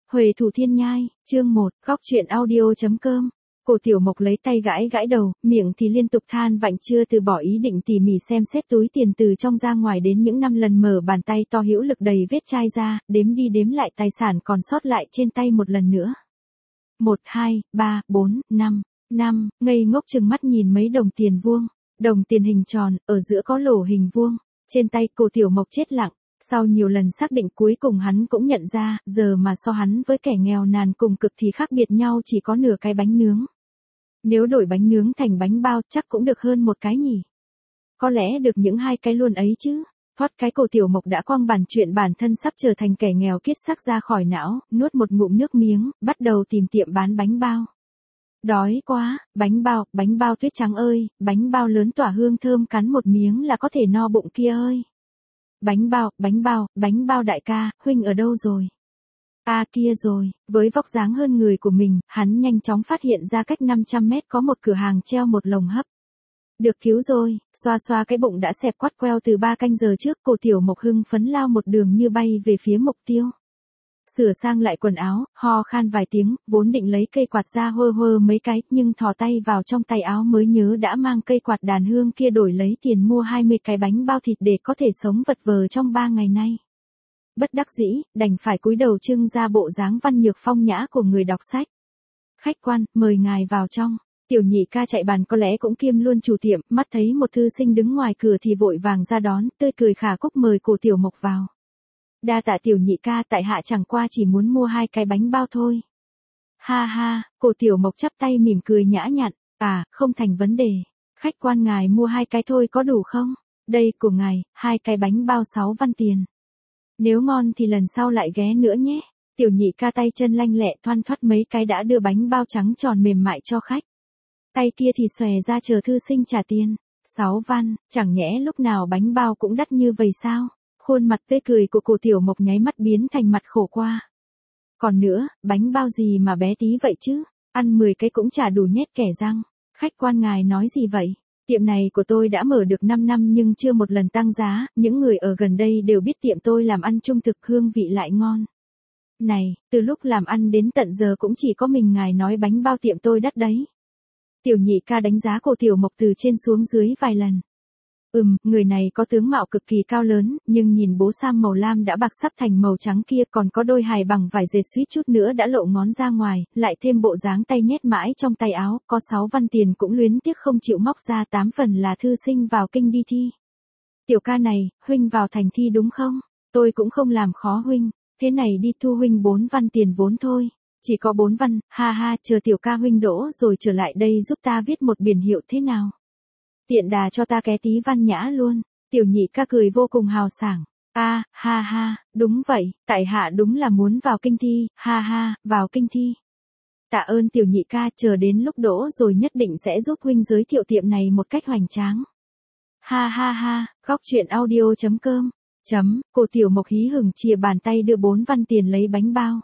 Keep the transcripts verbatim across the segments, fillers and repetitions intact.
Huệ Thủ Thiên Nhai, chương một, góc truyện audio.com. Cổ Tiểu Mộc lấy tay gãi gãi đầu, miệng thì liên tục than vãn chưa từ bỏ ý định tỉ mỉ xem xét túi tiền từ trong ra ngoài đến những năm lần mở bàn tay to hữu lực đầy vết chai ra, đếm đi đếm lại tài sản còn sót lại trên tay một lần nữa. Một, hai, ba, bốn, năm, năm, ngây ngốc chừng mắt nhìn mấy đồng tiền vuông, đồng tiền hình tròn, ở giữa có lỗ hình vuông, trên tay Cổ Tiểu Mộc chết lặng. Sau nhiều lần xác định cuối cùng hắn cũng nhận ra, giờ mà so hắn với kẻ nghèo nàn cùng cực thì khác biệt nhau chỉ có nửa cái bánh nướng. Nếu đổi bánh nướng thành bánh bao chắc cũng được hơn một cái nhỉ. Có lẽ được những hai cái luôn ấy chứ. Thoát cái Cổ Tiểu Mộc đã quăng bàn chuyện bản thân sắp trở thành kẻ nghèo kiết xác ra khỏi não, nuốt một ngụm nước miếng, bắt đầu tìm tiệm bán bánh bao. Đói quá, bánh bao, bánh bao tuyết trắng ơi, bánh bao lớn tỏa hương thơm cắn một miếng là có thể no bụng kia ơi. Bánh bao, bánh bao, bánh bao đại ca, huynh ở đâu rồi? À kia rồi, với vóc dáng hơn người của mình, hắn nhanh chóng phát hiện ra cách năm trăm mét có một cửa hàng treo một lồng hấp. Được cứu rồi, xoa xoa cái bụng đã xẹp quắt queo từ ba canh giờ trước, Cổ Tiểu Mộc hưng phấn lao một đường như bay về phía mục tiêu. Sửa sang lại quần áo, ho khan vài tiếng, vốn định lấy cây quạt ra hơ hơ mấy cái, nhưng thò tay vào trong tay áo mới nhớ đã mang cây quạt đàn hương kia đổi lấy tiền mua hai mươi cái bánh bao thịt để có thể sống vật vờ trong ba ngày nay. Bất đắc dĩ, đành phải cúi đầu trưng ra bộ dáng văn nhược phong nhã của người đọc sách. Khách quan, mời ngài vào trong. Tiểu nhị ca chạy bàn có lẽ cũng kiêm luôn chủ tiệm, mắt thấy một thư sinh đứng ngoài cửa thì vội vàng ra đón, tươi cười khả cúc mời Cổ Tiểu Mộc vào. Đa tạ tiểu nhị ca, tại hạ chẳng qua chỉ muốn mua hai cái bánh bao thôi. Ha ha, Cổ Tiểu Mộc chắp tay mỉm cười nhã nhặn, à, không thành vấn đề. Khách quan ngài mua hai cái thôi có đủ không? Đây của ngài, hai cái bánh bao sáu văn tiền. Nếu ngon thì lần sau lại ghé nữa nhé. Tiểu nhị ca tay chân lanh lẹ thoăn thoắt mấy cái đã đưa bánh bao trắng tròn mềm mại cho khách. Tay kia thì xòe ra chờ thư sinh trả tiền. Sáu văn, chẳng nhẽ lúc nào bánh bao cũng đắt như vậy sao? Khuôn mặt tươi cười của Cổ Tiểu Mộc nháy mắt biến thành mặt khổ qua. Còn nữa, bánh bao gì mà bé tí vậy chứ? Ăn mười cái cũng chả đủ nhét kẻ răng. Khách quan ngài nói gì vậy? Tiệm này của tôi đã mở được năm năm nhưng chưa một lần tăng giá, những người ở gần đây đều biết tiệm tôi làm ăn trung thực hương vị lại ngon. Này, từ lúc làm ăn đến tận giờ cũng chỉ có mình ngài nói bánh bao tiệm tôi đắt đấy. Tiểu nhị ca đánh giá Cổ Tiểu Mộc từ trên xuống dưới vài lần. Ừm, người này có tướng mạo cực kỳ cao lớn, nhưng nhìn bố sam màu lam đã bạc sắp thành màu trắng kia còn có đôi hài bằng vải dệt suýt chút nữa đã lộ ngón ra ngoài, lại thêm bộ dáng tay nhét mãi trong tay áo, có sáu văn tiền cũng luyến tiếc không chịu móc ra, tám phần là thư sinh vào kinh đi thi. Tiểu ca này, huynh vào thành thi đúng không? Tôi cũng không làm khó huynh, thế này đi thu huynh bốn văn tiền vốn thôi. Chỉ có bốn văn, ha ha, chờ tiểu ca huynh đỗ rồi trở lại đây giúp ta viết một biển hiệu thế nào? Tiện đà cho ta ké tí văn nhã luôn. Tiểu nhị ca cười vô cùng hào sảng. A, à, ha ha, đúng vậy, tại hạ đúng là muốn vào kinh thi, ha ha, vào kinh thi. Tạ ơn tiểu nhị ca, chờ đến lúc đỗ rồi nhất định sẽ giúp huynh giới thiệu tiệm này một cách hoành tráng. Ha ha ha, góc truyện audio.com. Chấm, Cổ Tiểu Mộc hí hửng chìa bàn tay đưa bốn văn tiền lấy bánh bao.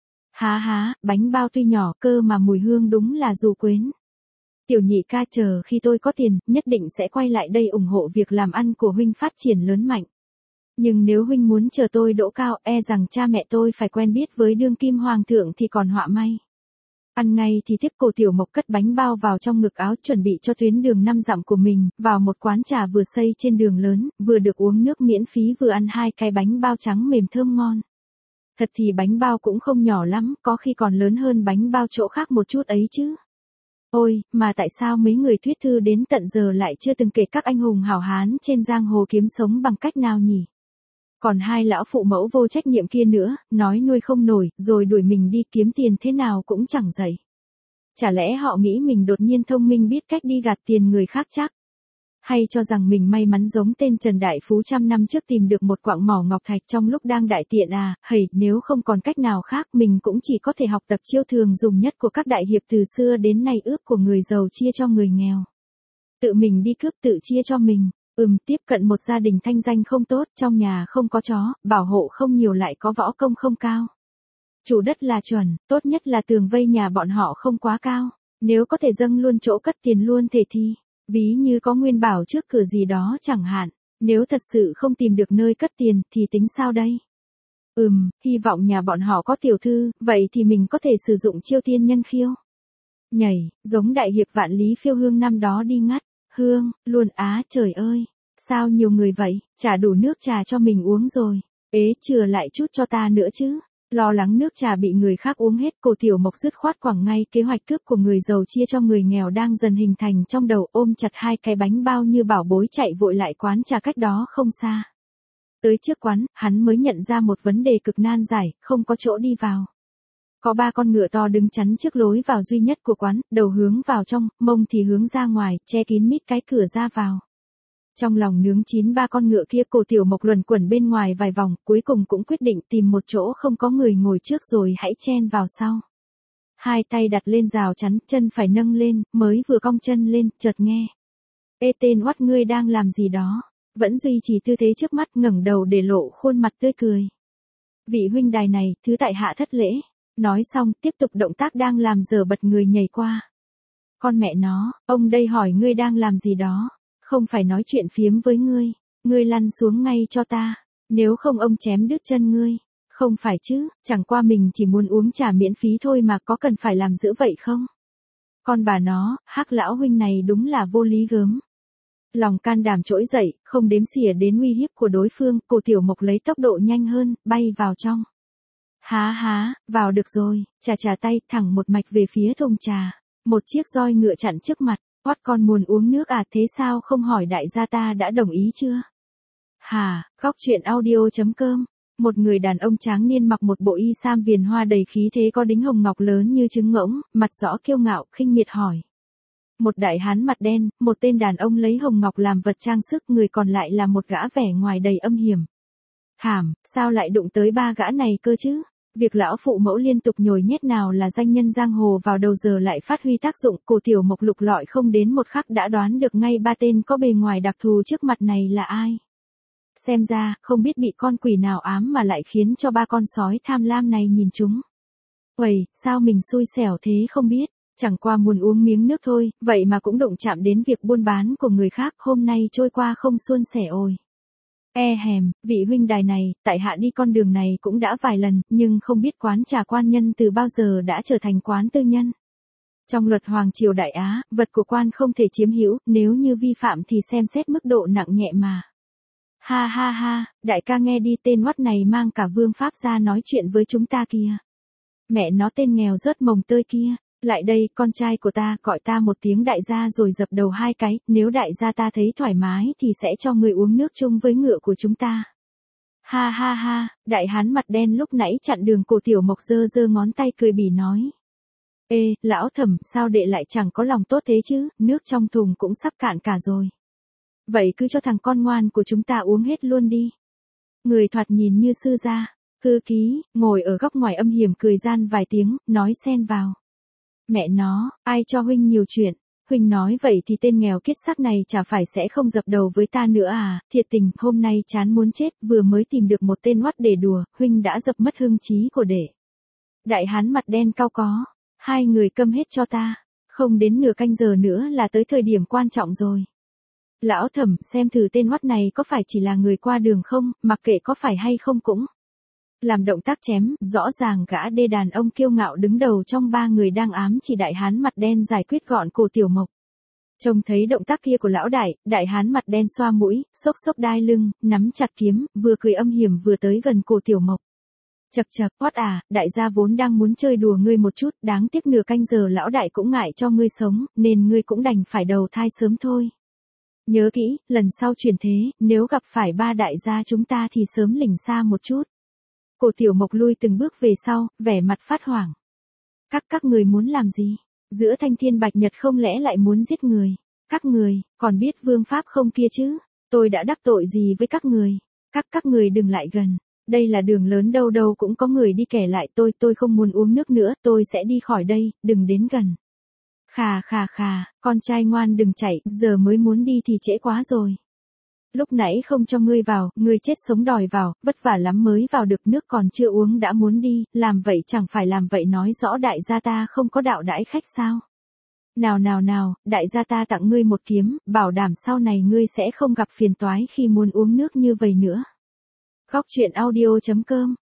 Há há, bánh bao tuy nhỏ cơ mà mùi hương đúng là dù quến. Tiểu nhị ca chờ khi tôi có tiền, nhất định sẽ quay lại đây ủng hộ việc làm ăn của huynh phát triển lớn mạnh. Nhưng nếu huynh muốn chờ tôi đỗ cao, e rằng cha mẹ tôi phải quen biết với đương kim hoàng thượng thì còn họa may. Ăn ngay thì tiếp Cổ Tiểu Mộc cất bánh bao vào trong ngực áo chuẩn bị cho tuyến đường năm dặm của mình, vào một quán trà vừa xây trên đường lớn, vừa được uống nước miễn phí vừa ăn hai cái bánh bao trắng mềm thơm ngon. Thật thì bánh bao cũng không nhỏ lắm, có khi còn lớn hơn bánh bao chỗ khác một chút ấy chứ. Ôi, mà tại sao mấy người thuyết thư đến tận giờ lại chưa từng kể các anh hùng hảo hán trên giang hồ kiếm sống bằng cách nào nhỉ? Còn hai lão phụ mẫu vô trách nhiệm kia nữa, nói nuôi không nổi, rồi đuổi mình đi kiếm tiền thế nào cũng chẳng dậy. Chả lẽ họ nghĩ mình đột nhiên thông minh biết cách đi gạt tiền người khác chắc? Hay cho rằng mình may mắn giống tên Trần Đại Phú trăm năm trước tìm được một quặng mỏ ngọc thạch trong lúc đang đại tiện à, hầy, nếu không còn cách nào khác mình cũng chỉ có thể học tập chiêu thường dùng nhất của các đại hiệp từ xưa đến nay ước của người giàu chia cho người nghèo. Tự mình đi cướp tự chia cho mình, ừm tiếp cận một gia đình thanh danh không tốt, trong nhà không có chó, bảo hộ không nhiều lại có võ công không cao. Chủ đất là chuẩn, tốt nhất là tường vây nhà bọn họ không quá cao, nếu có thể dâng luôn chỗ cất tiền luôn thể thi. Ví như có nguyên bảo trước cửa gì đó chẳng hạn, nếu thật sự không tìm được nơi cất tiền thì tính sao đây? Ừm, hy vọng nhà bọn họ có tiểu thư, vậy thì mình có thể sử dụng chiêu tiên nhân khiêu. Nhảy, giống đại hiệp vạn lý phiêu hương năm đó đi ngắt, hương, luôn á trời ơi. Sao nhiều người vậy, trả đủ nước trà cho mình uống rồi. Ế chừa lại chút cho ta nữa chứ. Lo lắng nước trà bị người khác uống hết, cô Tiểu Mộc dứt khoát quẳng ngay kế hoạch cướp của người giàu chia cho người nghèo đang dần hình thành trong đầu, ôm chặt hai cái bánh bao như bảo bối chạy vội lại quán trà cách đó không xa. Tới trước quán, hắn mới nhận ra một vấn đề cực nan giải, không có chỗ đi vào. Có ba con ngựa to đứng chắn trước lối vào duy nhất của quán, đầu hướng vào trong, mông thì hướng ra ngoài, che kín mít cái cửa ra vào. Trong lòng nướng chín ba con ngựa kia, cô Tiểu Mộc luẩn quẩn bên ngoài vài vòng, cuối cùng cũng quyết định tìm một chỗ không có người ngồi trước rồi hãy chen vào sau. Hai tay đặt lên rào chắn, chân phải nâng lên, mới vừa cong chân lên, chợt nghe. Ê tên oắt, ngươi đang làm gì đó? Vẫn duy trì tư thế trước mắt, ngẩng đầu để lộ khuôn mặt tươi cười. Vị huynh đài này, thứ tại hạ thất lễ. Nói xong, tiếp tục động tác đang làm dở bật người nhảy qua. Con mẹ nó, ông đây hỏi ngươi đang làm gì đó. Không phải nói chuyện phiếm với ngươi, ngươi lăn xuống ngay cho ta, nếu không ông chém đứt chân ngươi. Không phải chứ, chẳng qua mình chỉ muốn uống trà miễn phí thôi mà, có cần phải làm dữ vậy không? Con bà nó, Hắc lão huynh này đúng là vô lý gớm. Lòng can đảm trỗi dậy, không đếm xỉa đến uy hiếp của đối phương, cô Tiểu Mộc lấy tốc độ nhanh hơn, bay vào trong. Há há, vào được rồi, chà chà tay, thẳng một mạch về phía thùng trà. Một chiếc roi ngựa chặn trước mặt. Oát, con muốn uống nước à, thế sao không hỏi đại gia ta đã đồng ý chưa? Hà, góc truyện audio chấm com. Một người đàn ông tráng niên mặc một bộ y sam viền hoa đầy khí thế, có đính hồng ngọc lớn như trứng ngỗng, mặt rõ kiêu ngạo, khinh miệt hỏi. Một đại hán mặt đen, một tên đàn ông lấy hồng ngọc làm vật trang sức, người còn lại là một gã vẻ ngoài đầy âm hiểm. Khảm, sao lại đụng tới ba gã này cơ chứ? Việc lão phụ mẫu liên tục nhồi nhét nào là danh nhân giang hồ vào đầu giờ lại phát huy tác dụng, cô Tiểu Mộc lục lọi không đến một khắc đã đoán được ngay ba tên có bề ngoài đặc thù trước mặt này là ai. Xem ra, không biết bị con quỷ nào ám mà lại khiến cho ba con sói tham lam này nhìn chúng. Uầy, sao mình xui xẻo thế không biết, chẳng qua muốn uống miếng nước thôi, vậy mà cũng đụng chạm đến việc buôn bán của người khác, hôm nay trôi qua không suôn sẻ ôi. E hèm, vị huynh đài này, tại hạ đi con đường này cũng đã vài lần, nhưng không biết quán trà quan nhân từ bao giờ đã trở thành quán tư nhân. Trong luật Hoàng Triều Đại Á, vật của quan không thể chiếm hữu, nếu như vi phạm thì xem xét mức độ nặng nhẹ mà. Ha ha ha, đại ca nghe đi, tên oắt này mang cả vương pháp ra nói chuyện với chúng ta kìa. Mẹ nó tên nghèo rớt mồng tơi kia. Lại đây, con trai của ta, gọi ta một tiếng đại gia rồi dập đầu hai cái, nếu đại gia ta thấy thoải mái thì sẽ cho người uống nước chung với ngựa của chúng ta. Ha ha ha, đại hán mặt đen lúc nãy chặn đường cô Tiểu Mộc giơ giơ ngón tay cười bỉ nói. Ê, lão thẩm, sao đệ lại chẳng có lòng tốt thế chứ, nước trong thùng cũng sắp cạn cả rồi. Vậy cứ cho thằng con ngoan của chúng ta uống hết luôn đi. Người thoạt nhìn như sư gia, thư ký, ngồi ở góc ngoài âm hiểm cười gian vài tiếng, nói xen vào. Mẹ nó, ai cho huynh nhiều chuyện, huynh nói vậy thì tên nghèo kiết xác này chả phải sẽ không dập đầu với ta nữa à, thiệt tình, hôm nay chán muốn chết, vừa mới tìm được một tên oắt để đùa, huynh đã dập mất hưng trí của đệ. Đại hán mặt đen cau có, hai người câm hết cho ta, không đến nửa canh giờ nữa là tới thời điểm quan trọng rồi. Lão thẩm, xem thử tên oắt này có phải chỉ là người qua đường không, mặc kệ có phải hay không cũng. Làm động tác chém, rõ ràng gã đê đàn ông kiêu ngạo đứng đầu trong ba người đang ám chỉ đại hán mặt đen giải quyết gọn cô Tiểu Mộc. Trông thấy động tác kia của lão đại, đại hán mặt đen xoa mũi, xốc xốc đai lưng, nắm chặt kiếm, vừa cười âm hiểm vừa tới gần cô Tiểu Mộc. Chậc chậc, oát à, đại gia vốn đang muốn chơi đùa ngươi một chút, đáng tiếc nửa canh giờ lão đại cũng ngại cho ngươi sống, nên ngươi cũng đành phải đầu thai sớm thôi. Nhớ kỹ, lần sau chuyển thế, nếu gặp phải ba đại gia chúng ta thì sớm lỉnh xa một chút. Cô Tiểu Mộc lui từng bước về sau, vẻ mặt phát hoảng. Các các người muốn làm gì? Giữa thanh thiên bạch nhật không lẽ lại muốn giết người? Các người, còn biết vương pháp không kia chứ? Tôi đã đắc tội gì với các người? Các các người đừng lại gần. Đây là đường lớn, đâu đâu cũng có người đi kẻ lại tôi, tôi không muốn uống nước nữa, tôi sẽ đi khỏi đây, đừng đến gần. Khà khà khà, con trai ngoan đừng chạy, giờ mới muốn đi thì trễ quá rồi. Lúc nãy không cho ngươi vào, ngươi chết sống đòi vào, vất vả lắm mới vào được, nước còn chưa uống đã muốn đi, làm vậy chẳng phải làm vậy nói rõ đại gia ta không có đạo đãi khách sao. Nào nào nào, đại gia ta tặng ngươi một kiếm, bảo đảm sau này ngươi sẽ không gặp phiền toái khi muốn uống nước như vậy nữa. Góc truyện audio chấm com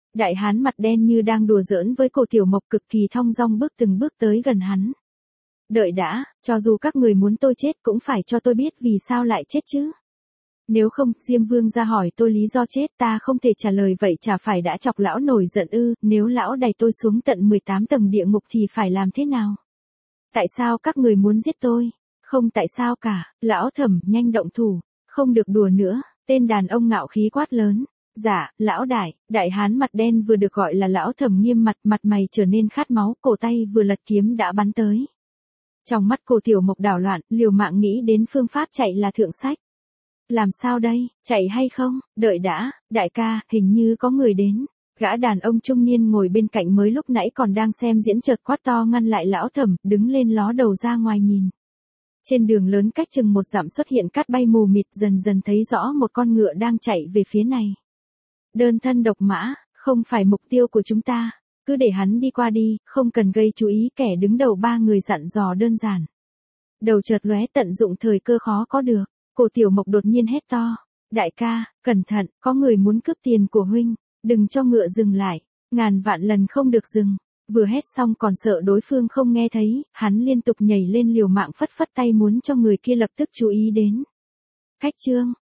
Đại hán mặt đen như đang đùa giỡn với cô Tiểu Mộc cực kỳ thong dong bước từng bước tới gần hắn. Đợi đã, cho dù các người muốn tôi chết cũng phải cho tôi biết vì sao lại chết chứ. Nếu không, Diêm Vương ra hỏi tôi lý do chết ta không thể trả lời vậy chả phải đã chọc lão nổi giận ư, nếu lão đày tôi xuống tận mười tám tầng địa ngục thì phải làm thế nào? Tại sao các người muốn giết tôi? Không tại sao cả, lão Thẩm nhanh động thủ, không được đùa nữa, tên đàn ông ngạo khí quát lớn. Dạ, lão đại, đại hán mặt đen vừa được gọi là lão Thẩm nghiêm mặt, mặt mày trở nên khát máu, cổ tay vừa lật kiếm đã bắn tới. Trong mắt cô Tiểu Mộc đảo loạn, liều mạng nghĩ đến phương pháp chạy là thượng sách. Làm sao đây, chạy hay không, đợi đã, đại ca, hình như có người đến. Gã đàn ông trung niên ngồi bên cạnh mới lúc nãy còn đang xem diễn chợt quát to ngăn lại lão Thẩm, đứng lên ló đầu ra ngoài nhìn. Trên đường lớn cách chừng một dặm xuất hiện cát bay mù mịt, dần dần thấy rõ một con ngựa đang chạy về phía này. Đơn thân độc mã, không phải mục tiêu của chúng ta, cứ để hắn đi qua đi, không cần gây chú ý. Kẻ đứng đầu ba người dặn dò đơn giản. Đầu chợt lóe tận dụng thời cơ khó có được, cô Tiểu Mộc đột nhiên hét to, đại ca, cẩn thận, có người muốn cướp tiền của huynh, đừng cho ngựa dừng lại, ngàn vạn lần không được dừng. Vừa hét xong còn sợ đối phương không nghe thấy, hắn liên tục nhảy lên liều mạng phất phất tay muốn cho người kia lập tức chú ý đến. Khách trương,